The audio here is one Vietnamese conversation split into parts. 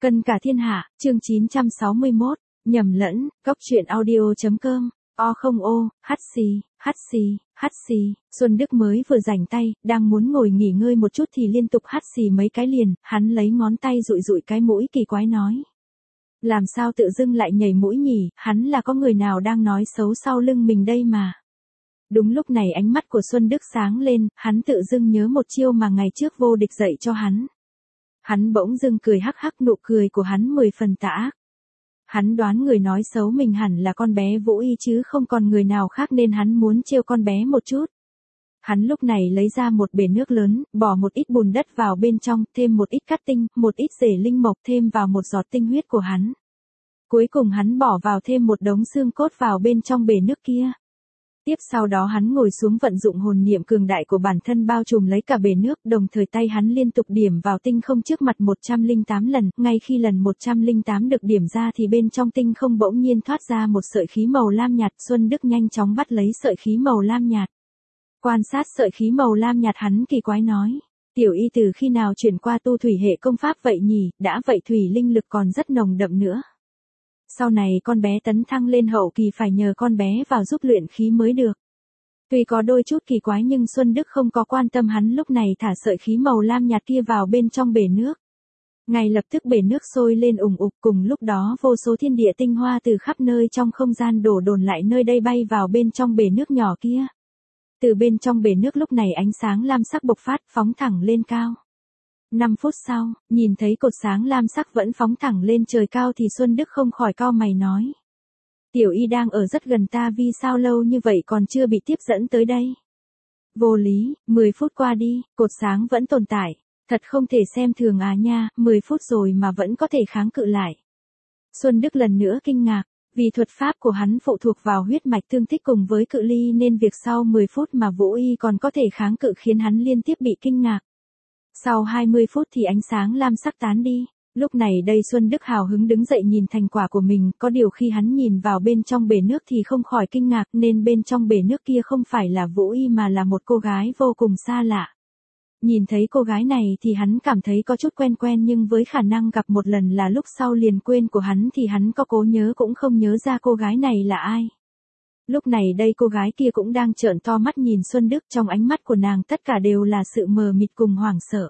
Cân cả thiên hạ, chương 961, nhầm lẫn, góc truyện audio.com, o không ô, hắt xì, Xuân Đức mới vừa rảnh tay, đang muốn ngồi nghỉ ngơi một chút thì liên tục hắt xì mấy cái liền, hắn lấy ngón tay dụi dụi cái mũi kỳ quái nói. Làm sao tự dưng lại nhảy mũi nhỉ, hắn là có người nào đang nói xấu sau lưng mình đây mà. Đúng lúc này ánh mắt của Xuân Đức sáng lên, hắn tự dưng nhớ một chiêu mà ngày trước vô địch dạy cho hắn. Hắn bỗng dưng cười hắc hắc, nụ cười của hắn 10 phần tà ác. Hắn đoán người nói xấu mình hẳn là con bé Vũ Y chứ không còn người nào khác nên hắn muốn trêu con bé một chút. Hắn lúc này lấy ra một bể nước lớn, bỏ một ít bùn đất vào bên trong, thêm một ít cát tinh, một ít rễ linh mộc, thêm vào một giọt tinh huyết của hắn. Cuối cùng hắn bỏ vào thêm một đống xương cốt vào bên trong bể nước kia. Tiếp sau đó hắn ngồi xuống vận dụng hồn niệm cường đại của bản thân bao trùm lấy cả bể nước, đồng thời tay hắn liên tục điểm vào tinh không trước mặt 108 lần, ngay khi lần 108 được điểm ra thì bên trong tinh không bỗng nhiên thoát ra một sợi khí màu lam nhạt. Xuân Đức nhanh chóng bắt lấy sợi khí màu lam nhạt. Quan sát sợi khí màu lam nhạt, hắn kỳ quái nói, tiểu y từ khi nào chuyển qua tu thủy hệ công pháp vậy nhỉ, đã vậy thủy linh lực còn rất nồng đậm nữa. Sau này con bé tấn thăng lên hậu kỳ phải nhờ con bé vào giúp luyện khí mới được. Tuy có đôi chút kỳ quái nhưng Xuân Đức không có quan tâm, hắn lúc này thả sợi khí màu lam nhạt kia vào bên trong bể nước. Ngay lập tức bể nước sôi lên ùng ục, cùng lúc đó vô số thiên địa tinh hoa từ khắp nơi trong không gian đổ dồn lại nơi đây bay vào bên trong bể nước nhỏ kia. Từ bên trong bể nước lúc này ánh sáng lam sắc bộc phát, phóng thẳng lên cao. 5 phút sau, nhìn thấy cột sáng lam sắc vẫn phóng thẳng lên trời cao thì Xuân Đức không khỏi cau mày nói. Tiểu y đang ở rất gần ta, vì sao lâu như vậy còn chưa bị tiếp dẫn tới đây? Vô lý, 10 phút qua đi, cột sáng vẫn tồn tại. Thật không thể xem thường à nha, 10 phút rồi mà vẫn có thể kháng cự lại. Xuân Đức lần nữa kinh ngạc, vì thuật pháp của hắn phụ thuộc vào huyết mạch tương thích cùng với cự ly nên việc sau 10 phút mà Vũ Y còn có thể kháng cự khiến hắn liên tiếp bị kinh ngạc. Sau 20 phút thì ánh sáng lam sắc tán đi. Lúc này đây Xuân Đức hào hứng đứng dậy nhìn thành quả của mình, có điều khi hắn nhìn vào bên trong bể nước thì không khỏi kinh ngạc, nên bên trong bể nước kia không phải là Vũ Y mà là một cô gái vô cùng xa lạ. Nhìn thấy cô gái này thì hắn cảm thấy có chút quen quen, nhưng với khả năng gặp một lần là lúc sau liền quên của hắn thì hắn có cố nhớ cũng không nhớ ra cô gái này là ai. Lúc này đây cô gái kia cũng đang trợn to mắt nhìn Xuân Đức, trong ánh mắt của nàng tất cả đều là sự mờ mịt cùng hoảng sợ.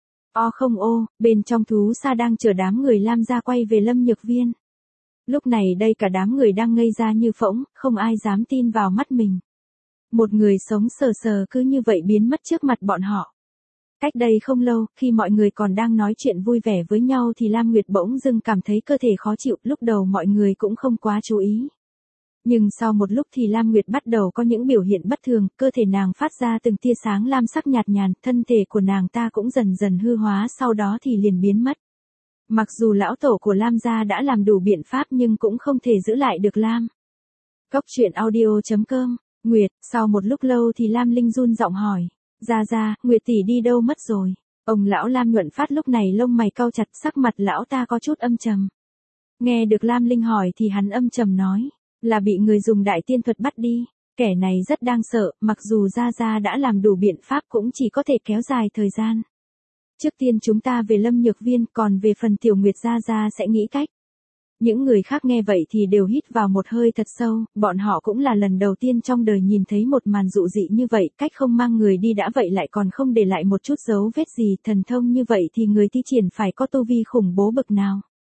O không ô, bên trong thú xa đang chở đám người Lam gia quay về Lâm Nhược Viên. Lúc này đây cả đám người đang ngây ra như phỗng, không ai dám tin vào mắt mình. Một người sống sờ sờ cứ như vậy biến mất trước mặt bọn họ. Cách đây không lâu, khi mọi người còn đang nói chuyện vui vẻ với nhau thì Lam Nguyệt bỗng dưng cảm thấy cơ thể khó chịu, lúc đầu mọi người cũng không quá chú ý. Nhưng sau một lúc thì Lam Nguyệt bắt đầu có những biểu hiện bất thường, cơ thể nàng phát ra từng tia sáng lam sắc nhạt nhàn, thân thể của nàng ta cũng dần dần hư hóa, sau đó thì liền biến mất. Mặc dù lão tổ của Lam gia đã làm đủ biện pháp nhưng cũng không thể giữ lại được Lam. Góc truyện audio.com, Nguyệt, sau một lúc lâu thì Lam Linh run giọng hỏi, Gia, Nguyệt tỷ đi đâu mất rồi? Ông lão Lam Nhuận Phát lúc này lông mày cau chặt, sắc mặt lão ta có chút âm trầm. Nghe được Lam Linh hỏi thì hắn âm trầm nói, là bị người dùng đại tiên thuật bắt đi. Kẻ này rất đáng sợ, mặc dù Gia đã làm đủ biện pháp cũng chỉ có thể kéo dài thời gian. Trước tiên chúng ta về Lâm Nhược Viên, còn về phần Tiểu Nguyệt Gia sẽ nghĩ cách. Những người khác nghe vậy thì đều hít vào một hơi thật sâu, bọn họ cũng là lần đầu tiên trong đời nhìn thấy một màn dụ dị như vậy, cách không mang người đi đã vậy lại còn không để lại một chút dấu vết gì, thần thông như vậy thì người thi triển phải có tu vi khủng bố bậc nào.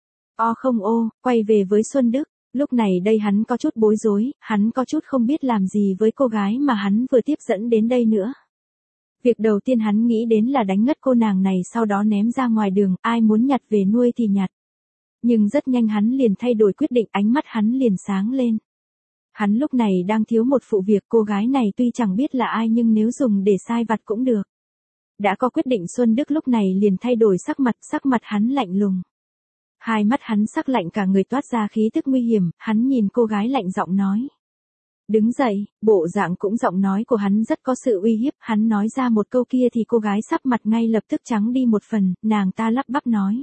O không ô, quay về với Xuân Đức. Lúc này đây hắn có chút bối rối, hắn có chút không biết làm gì với cô gái mà hắn vừa tiếp dẫn đến đây nữa. Việc đầu tiên hắn nghĩ đến là đánh ngất cô nàng này, sau đó ném ra ngoài đường, ai muốn nhặt về nuôi thì nhặt. Nhưng rất nhanh hắn liền thay đổi quyết định, ánh mắt hắn liền sáng lên. Hắn lúc này đang thiếu một phụ việc, cô gái này tuy chẳng biết là ai nhưng nếu dùng để sai vặt cũng được. Đã có quyết định, Xuân Đức lúc này liền thay đổi sắc mặt hắn lạnh lùng. Hai mắt hắn sắc lạnh, cả người toát ra khí tức nguy hiểm, hắn nhìn cô gái lạnh giọng nói. Đứng dậy, bộ dạng cũng giọng nói của hắn rất có sự uy hiếp, hắn nói ra một câu kia thì cô gái sắc mặt ngay lập tức trắng đi một phần, nàng ta lắp bắp nói.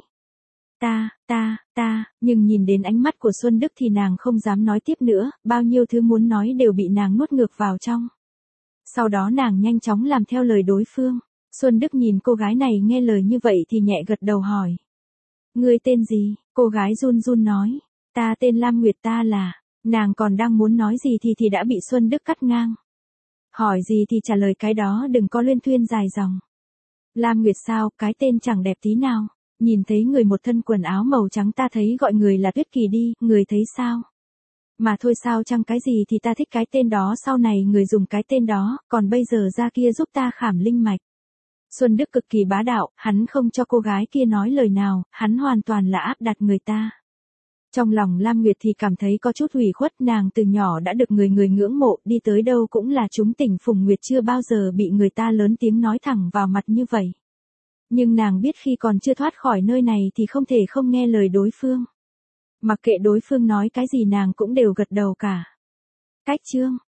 Ta, nhưng nhìn đến ánh mắt của Xuân Đức thì nàng không dám nói tiếp nữa, bao nhiêu thứ muốn nói đều bị nàng nuốt ngược vào trong. Sau đó nàng nhanh chóng làm theo lời đối phương. Xuân Đức nhìn cô gái này nghe lời như vậy thì nhẹ gật đầu hỏi. Ngươi tên gì? Cô gái run run nói. Ta tên Lam Nguyệt, ta là. Nàng còn đang muốn nói gì thì đã bị Xuân Đức cắt ngang. Hỏi gì thì trả lời cái đó, đừng có luyên thuyên dài dòng. Lam Nguyệt sao, cái tên chẳng đẹp tí nào. Nhìn thấy người một thân quần áo màu trắng ta thấy gọi người là Tuyết Kỳ đi, người thấy sao? Mà thôi sao chăng cái gì thì ta thích cái tên đó, sau này người dùng cái tên đó, còn bây giờ ra kia giúp ta khảm linh mạch. Xuân Đức cực kỳ bá đạo, hắn không cho cô gái kia nói lời nào, hắn hoàn toàn là áp đặt người ta. Trong lòng Lam Nguyệt thì cảm thấy có chút ủy khuất, nàng từ nhỏ đã được người người ngưỡng mộ, đi tới đâu cũng là trúng tình phùng nguyệt, chưa bao giờ bị người ta lớn tiếng nói thẳng vào mặt như vậy. Nhưng nàng biết khi còn chưa thoát khỏi nơi này thì không thể không nghe lời đối phương. Mặc kệ đối phương nói cái gì nàng cũng đều gật đầu cả. Cách chương